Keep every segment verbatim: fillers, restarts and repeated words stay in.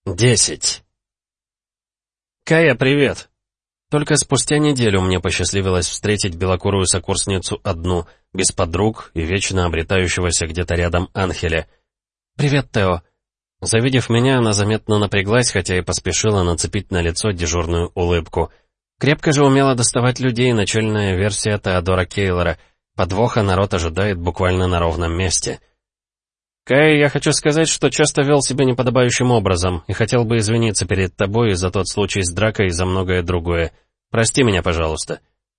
Десять. «Кая, привет!» Только спустя неделю мне посчастливилось встретить белокурую сокурсницу одну, без подруг и вечно обретающегося где-то рядом Анхеля. «Привет, Тео!» Завидев меня, она заметно напряглась, хотя и поспешила нацепить на лицо дежурную улыбку. Крепко же умела доставать людей начальная версия Теодора Кейлора. Подвоха народ ожидает буквально на ровном месте. «Кай, я хочу сказать, что часто вел себя неподобающим образом и хотел бы извиниться перед тобой за тот случай с дракой и за многое другое. Прости меня, пожалуйста».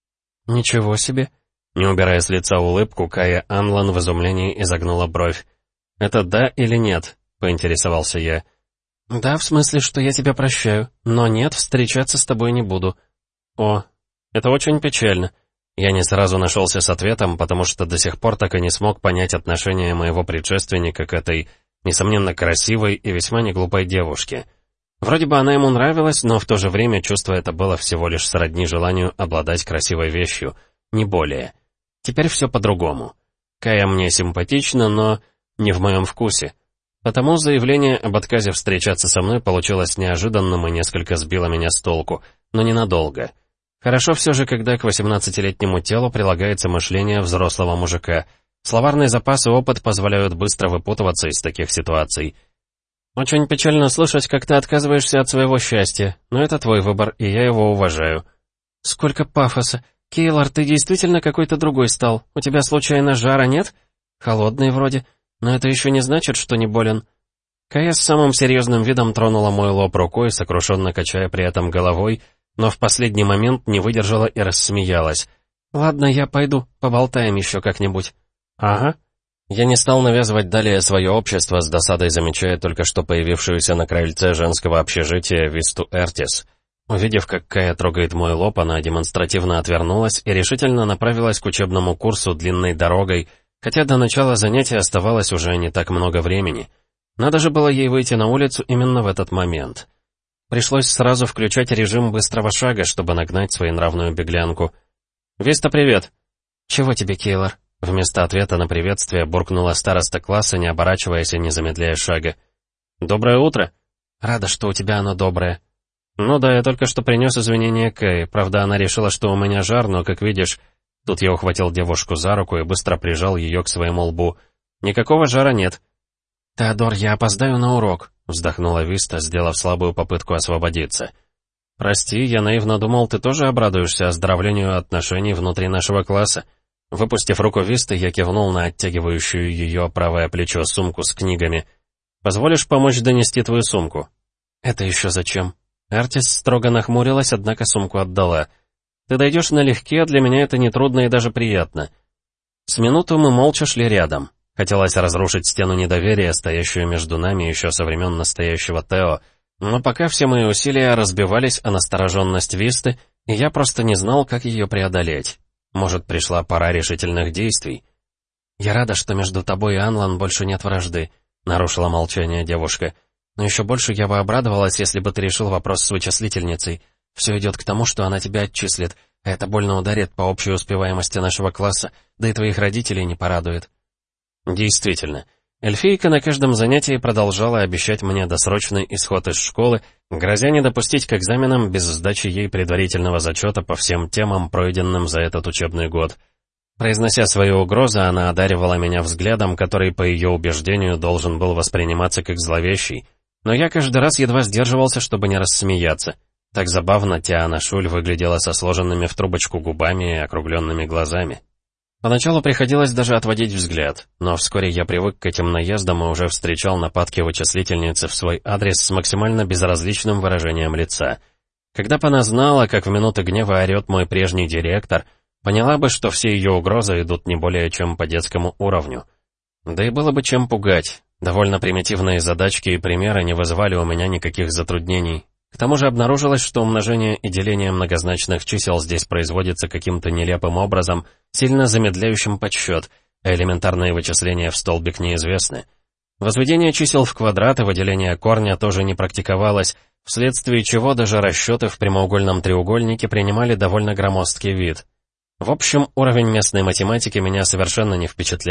«Ничего себе!» Не убирая с лица улыбку, Кая Анлан в изумлении изогнула бровь. «Это да или нет?» — поинтересовался я. «Да, в смысле, что я тебя прощаю, но нет, встречаться с тобой не буду». «О, это очень печально». Я не сразу нашелся с ответом, потому что до сих пор так и не смог понять отношение моего предшественника к этой, несомненно, красивой и весьма неглупой девушке. Вроде бы она ему нравилась, но в то же время чувство это было всего лишь сродни желанию обладать красивой вещью, не более. Теперь все по-другому. Кая мне симпатична, но не в моем вкусе. Потому заявление об отказе встречаться со мной получилось неожиданным и несколько сбило меня с толку, но ненадолго. Хорошо все же, когда к восемнадцатилетнему телу прилагается мышление взрослого мужика. Словарный запас и опыт позволяют быстро выпутываться из таких ситуаций. «Очень печально слышать, как ты отказываешься от своего счастья, но это твой выбор, и я его уважаю». «Сколько пафоса! Кейлор, ты действительно какой-то другой стал. У тебя случайно жара нет? Холодный вроде, но это еще не значит, что не болен». Кая с самым серьезным видом тронула мой лоб рукой, сокрушенно качая при этом головой, но в последний момент не выдержала и рассмеялась. «Ладно, я пойду, поболтаем еще как-нибудь». «Ага». Я не стал навязывать далее свое общество, с досадой замечая только что появившуюся на крыльце женского общежития Висту Эртис. Увидев, как Кая трогает мой лоб, она демонстративно отвернулась и решительно направилась к учебному курсу длинной дорогой, хотя до начала занятия оставалось уже не так много времени. Надо же было ей выйти на улицу именно в этот момент. Пришлось сразу включать режим быстрого шага, чтобы нагнать своенравную беглянку. «Виста, привет!» «Чего тебе, Кейлор?» Вместо ответа на приветствие буркнула староста класса, не оборачиваясь и не замедляя шага. «Доброе утро!» «Рада, что у тебя оно доброе». «Ну да, я только что принес извинения Кэй. Правда, она решила, что у меня жар, но, как видишь...» Тут я ухватил девушку за руку и быстро прижал ее к своему лбу. «Никакого жара нет». «Теодор, я опоздаю на урок», — вздохнула Виста, сделав слабую попытку освободиться. «Прости, я наивно думал, ты тоже обрадуешься оздоровлению отношений внутри нашего класса». Выпустив руку Висты, я кивнул на оттягивающую ее правое плечо сумку с книгами. «Позволишь помочь донести твою сумку?» «Это еще зачем?» Эртис строго нахмурилась, однако сумку отдала. «Ты дойдешь налегке, для меня это нетрудно и даже приятно». С минуту мы молча шли рядом. Хотелось разрушить стену недоверия, стоящую между нами еще со времен настоящего Тео, но пока все мои усилия разбивались о настороженность Висты, и я просто не знал, как ее преодолеть. Может, пришла пора решительных действий. «Я рада, что между тобой и Анлан больше нет вражды», — нарушила молчание девушка. «Но еще больше я бы обрадовалась, если бы ты решил вопрос с вычислительницей. Все идет к тому, что она тебя отчислит, а это больно ударит по общей успеваемости нашего класса, да и твоих родителей не порадует». Действительно, эльфийка на каждом занятии продолжала обещать мне досрочный исход из школы, грозя не допустить к экзаменам без сдачи ей предварительного зачета по всем темам, пройденным за этот учебный год. Произнося свои угрозы, она одаривала меня взглядом, который, по ее убеждению, должен был восприниматься как зловещий. Но я каждый раз едва сдерживался, чтобы не рассмеяться. Так забавно Тиана Шуль выглядела со сложенными в трубочку губами и округленными глазами. Поначалу приходилось даже отводить взгляд, но вскоре я привык к этим наездам и уже встречал нападки вычислительницы в свой адрес с максимально безразличным выражением лица. Когда бы она знала, как в минуты гнева орет мой прежний директор, поняла бы, что все ее угрозы идут не более чем по детскому уровню. Да и было бы чем пугать. Довольно примитивные задачки и примеры не вызывали у меня никаких затруднений. К тому же обнаружилось, что умножение и деление многозначных чисел здесь производится каким-то нелепым образом, сильно замедляющим подсчет, а элементарные вычисления в столбик неизвестны. Возведение чисел в квадрат и выделение корня тоже не практиковалось, вследствие чего даже расчеты в прямоугольном треугольнике принимали довольно громоздкий вид. В общем, уровень местной математики меня совершенно не впечатлял,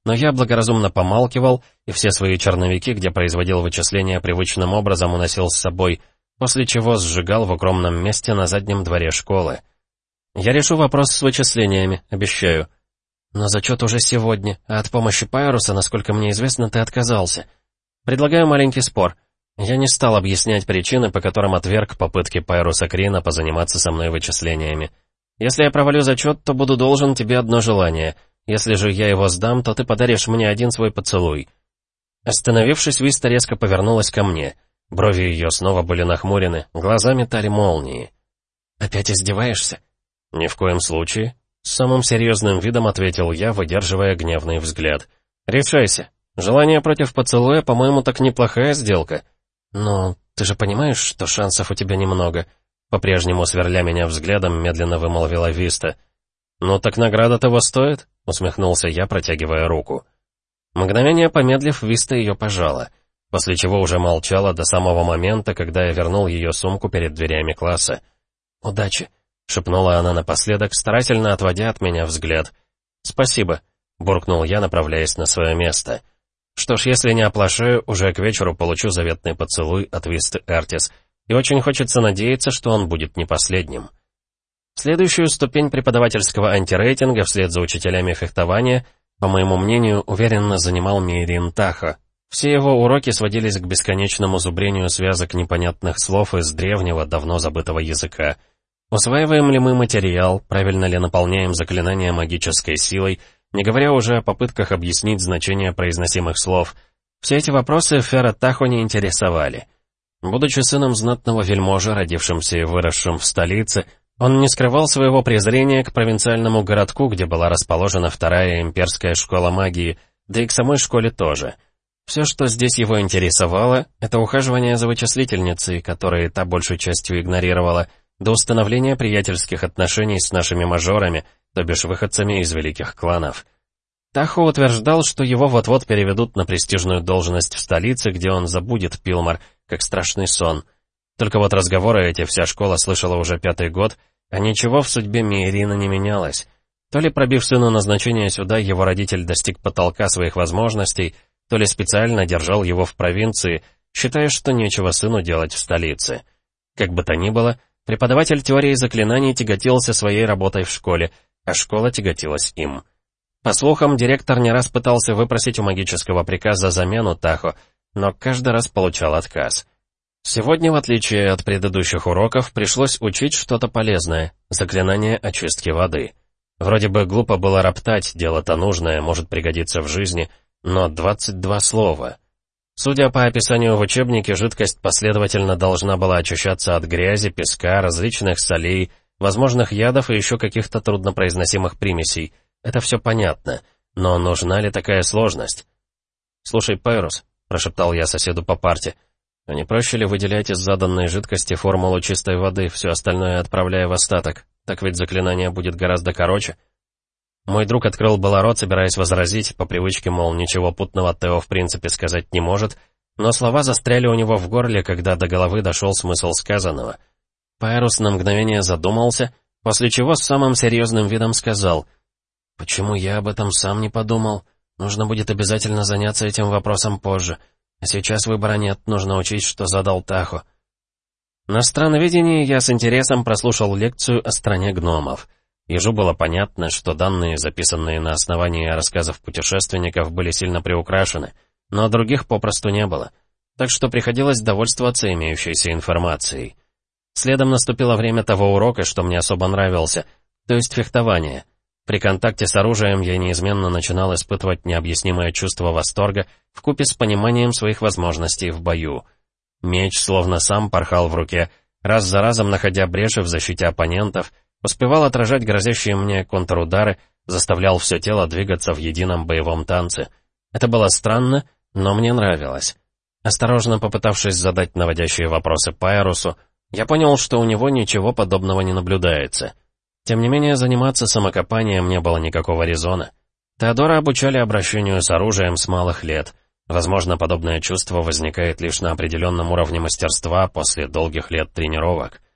но я благоразумно помалкивал, и все свои черновики, где производил вычисления привычным образом, уносил с собой, после чего сжигал в укромном месте на заднем дворе школы. Я решу вопрос с вычислениями, обещаю. Но зачет уже сегодня, а от помощи Пайруса, насколько мне известно, ты отказался. Предлагаю маленький спор. Я не стал объяснять причины, по которым отверг попытки Пайруса Крина позаниматься со мной вычислениями. Если я провалю зачет, то буду должен тебе одно желание. Если же я его сдам, то ты подаришь мне один свой поцелуй. Остановившись, Виста резко повернулась ко мне. Брови ее снова были нахмурены, глаза метали молнии. «Опять издеваешься?» «Ни в коем случае», — с самым серьезным видом ответил я, выдерживая гневный взгляд. «Решайся. Желание против поцелуя, по-моему, так неплохая сделка». «Но ты же понимаешь, что шансов у тебя немного?» По-прежнему, сверля меня взглядом, медленно вымолвила Виста. «Ну так награда того стоит?» — усмехнулся я, протягивая руку. Мгновение помедлив, Виста ее пожала, после чего уже молчала до самого момента, когда я вернул ее сумку перед дверями класса. «Удачи!» — шепнула она напоследок, старательно отводя от меня взгляд. «Спасибо!» — буркнул я, направляясь на свое место. Что ж, если не оплошаю, уже к вечеру получу заветный поцелуй от Висты Эртис, и очень хочется надеяться, что он будет не последним. Следующую ступень преподавательского антирейтинга вслед за учителями фехтования, по моему мнению, уверенно занимал Мейрин Тахо. Все его уроки сводились к бесконечному зубрению связок непонятных слов из древнего, давно забытого языка. Усваиваем ли мы материал, правильно ли наполняем заклинания магической силой, не говоря уже о попытках объяснить значение произносимых слов. Все эти вопросы Фера Тахо не интересовали. Будучи сыном знатного вельможи, родившимся и выросшим в столице, он не скрывал своего презрения к провинциальному городку, где была расположена вторая имперская школа магии, да и к самой школе тоже. Все, что здесь его интересовало, это ухаживание за вычислительницей, которые та большей частью игнорировала, до установления приятельских отношений с нашими мажорами, то бишь выходцами из великих кланов. Тахо утверждал, что его вот-вот переведут на престижную должность в столице, где он забудет Пилмар, как страшный сон. Только вот разговоры эти вся школа слышала уже пятый год, а ничего в судьбе Мейрина не менялось. То ли, пробив сыну назначение сюда, его родитель достиг потолка своих возможностей, то ли специально держал его в провинции, считая, что нечего сыну делать в столице. Как бы то ни было, преподаватель теории заклинаний тяготился своей работой в школе, а школа тяготилась им. По слухам, директор не раз пытался выпросить у магического приказа замену Тахо, но каждый раз получал отказ. Сегодня, в отличие от предыдущих уроков, пришлось учить что-то полезное — заклинание очистки воды. Вроде бы глупо было роптать, дело-то нужное, может пригодиться в жизни, но двадцать два слова. Судя по описанию в учебнике, жидкость последовательно должна была очищаться от грязи, песка, различных солей, возможных ядов и еще каких-то труднопроизносимых примесей. Это все понятно, но нужна ли такая сложность? «Слушай, Пайрус», — прошептал я соседу по парте, — «а не проще ли выделять из заданной жидкости формулу чистой воды, все остальное отправляя в остаток? Так ведь заклинание будет гораздо короче». Мой друг открыл было рот, собираясь возразить, по привычке, мол, ничего путного Тео в принципе сказать не может, но слова застряли у него в горле, когда до головы дошел смысл сказанного. Пайрус на мгновение задумался, после чего с самым серьезным видом сказал: «Почему я об этом сам не подумал? Нужно будет обязательно заняться этим вопросом позже. А сейчас выбора нет, нужно учить, что задал Тахо». На страноведении я с интересом прослушал лекцию о стране гномов. Ежу было понятно, что данные, записанные на основании рассказов путешественников, были сильно приукрашены, но других попросту не было, так что приходилось довольствоваться имеющейся информацией. Следом наступило время того урока, что мне особо нравился, то есть фехтование. При контакте с оружием я неизменно начинал испытывать необъяснимое чувство восторга вкупе с пониманием своих возможностей в бою. Меч словно сам порхал в руке, раз за разом находя бреши в защите оппонентов, успевал отражать грозящие мне контрудары, заставлял все тело двигаться в едином боевом танце. Это было странно, но мне нравилось. Осторожно попытавшись задать наводящие вопросы Пайрусу, я понял, что у него ничего подобного не наблюдается. Тем не менее, заниматься самокопанием не было никакого резона. Теодора обучали обращению с оружием с малых лет. Возможно, подобное чувство возникает лишь на определенном уровне мастерства после долгих лет тренировок.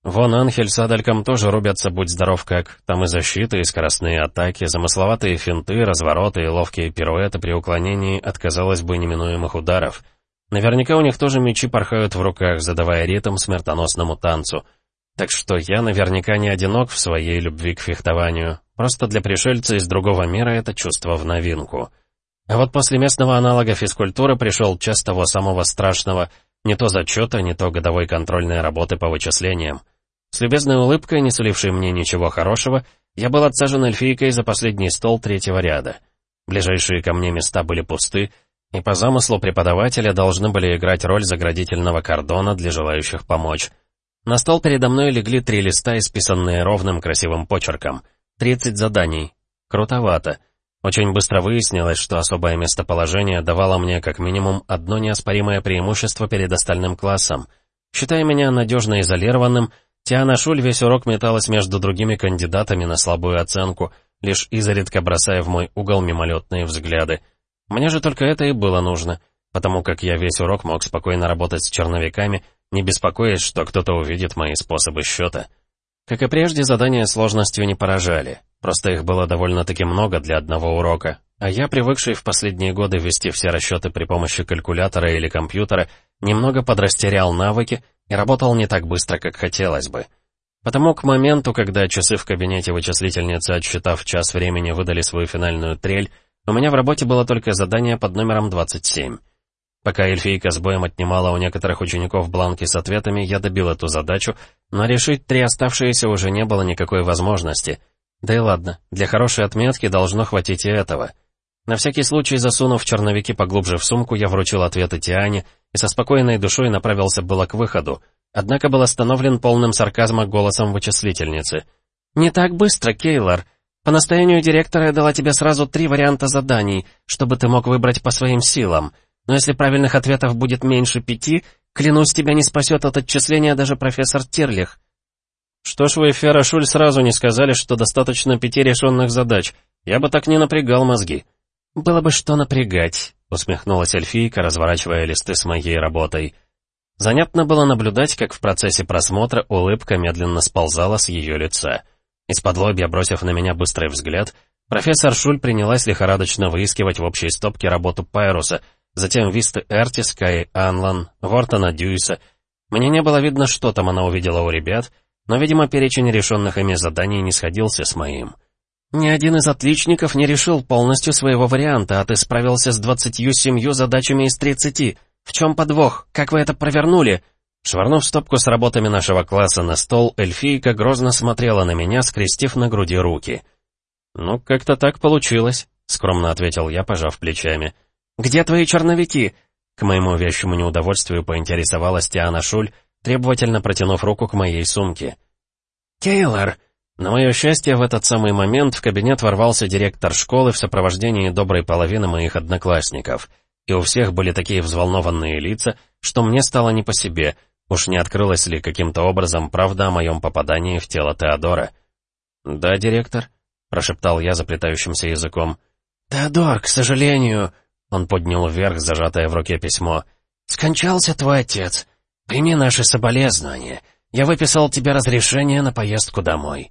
Вон Анхель с Адальком тоже рубятся, будь здоров как. Там и защита, и скоростные атаки, замысловатые финты, развороты и ловкие пируэты при уклонении от, казалось бы, неминуемых ударов. Наверняка у них тоже мечи порхают в руках, задавая ритм смертоносному танцу. Так что я наверняка не одинок в своей любви к фехтованию. Просто для пришельца из другого мира это чувство в новинку. А вот после местного аналога физкультуры пришел час того самого страшного, не то зачета, не то годовой контрольной работы по вычислениям. С любезной улыбкой, не сулившей мне ничего хорошего, я был отсажен эльфийкой за последний стол третьего ряда. Ближайшие ко мне места были пусты, и по замыслу преподавателя должны были играть роль заградительного кордона для желающих помочь. На стол передо мной легли три листа, исписанные ровным красивым почерком. тридцать заданий. Крутовато. Очень быстро выяснилось, что особое местоположение давало мне как минимум одно неоспоримое преимущество перед остальным классом. Считая меня надежно изолированным, Тиана Шуль весь урок металась между другими кандидатами на слабую оценку, лишь изредка бросая в мой угол мимолетные взгляды. Мне же только это и было нужно, потому как я весь урок мог спокойно работать с черновиками, не беспокоясь, что кто-то увидит мои способы счета. Как и прежде, задания сложностью не поражали, просто их было довольно-таки много для одного урока, а я, привыкший в последние годы вести все расчеты при помощи калькулятора или компьютера, немного подрастерял навыки и работал не так быстро, как хотелось бы. Потому к моменту, когда часы в кабинете вычислительницы, отсчитав час времени, выдали свою финальную трель, у меня в работе было только задание под номером двадцать семь. Пока эльфийка с боем отнимала у некоторых учеников бланки с ответами, я добил эту задачу, но решить три оставшиеся уже не было никакой возможности. Да и ладно, для хорошей отметки должно хватить и этого. На всякий случай, засунув черновики поглубже в сумку, я вручил ответы Тиане и со спокойной душой направился было к выходу, однако был остановлен полным сарказма голосом вычислительницы. «Не так быстро, Кейлор. По настоянию директора я дала тебе сразу три варианта заданий, чтобы ты мог выбрать по своим силам. Но если правильных ответов будет меньше пяти, клянусь, тебя не спасет от отчисления даже профессор Тирлих». «Что ж вы, Фера Шуль, сразу не сказали, что достаточно пяти решенных задач? Я бы так не напрягал мозги». «Было бы что напрягать», — усмехнулась эльфийка, разворачивая листы с моей работой. Занятно было наблюдать, как в процессе просмотра улыбка медленно сползала с ее лица. Из-под лобья, бросив на меня быстрый взгляд, профессор Шуль принялась лихорадочно выискивать в общей стопке работу Пайруса, затем Висты Эртис, Каи Анлан, Вортона Дьюиса. Мне не было видно, что там она увидела у ребят, но, видимо, перечень решенных ими заданий не сходился с моим. «Ни один из отличников не решил полностью своего варианта, а ты справился с двадцатью семью задачами из тридцати. В чем подвох? Как вы это провернули?» Швырнув стопку с работами нашего класса на стол, эльфийка грозно смотрела на меня, скрестив на груди руки. «Ну, как-то так получилось», — скромно ответил я, пожав плечами. «Где твои черновики?» К моему вещему неудовольствию поинтересовалась Тиана Шуль, требовательно протянув руку к моей сумке. «Кейлор!» На мое счастье, в этот самый момент в кабинет ворвался директор школы в сопровождении доброй половины моих одноклассников. И у всех были такие взволнованные лица, что мне стало не по себе, уж не открылась ли каким-то образом правда о моем попадании в тело Теодора. «Да, директор?» — прошептал я заплетающимся языком. «Теодор, к сожалению...» — он поднял вверх зажатое в руке письмо. «Скончался твой отец. Прими наши соболезнования. Я выписал тебе разрешение на поездку домой».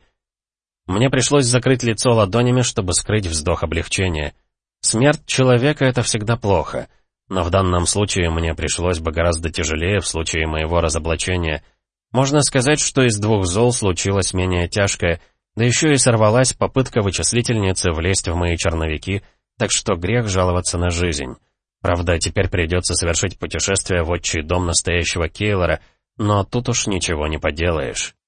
Мне пришлось закрыть лицо ладонями, чтобы скрыть вздох облегчения. Смерть человека — это всегда плохо, но в данном случае мне пришлось бы гораздо тяжелее в случае моего разоблачения. Можно сказать, что из двух зол случилось менее тяжкое, да еще и сорвалась попытка вычислительницы влезть в мои черновики, так что грех жаловаться на жизнь. Правда, теперь придется совершить путешествие в отчий дом настоящего Кейлора, но тут уж ничего не поделаешь.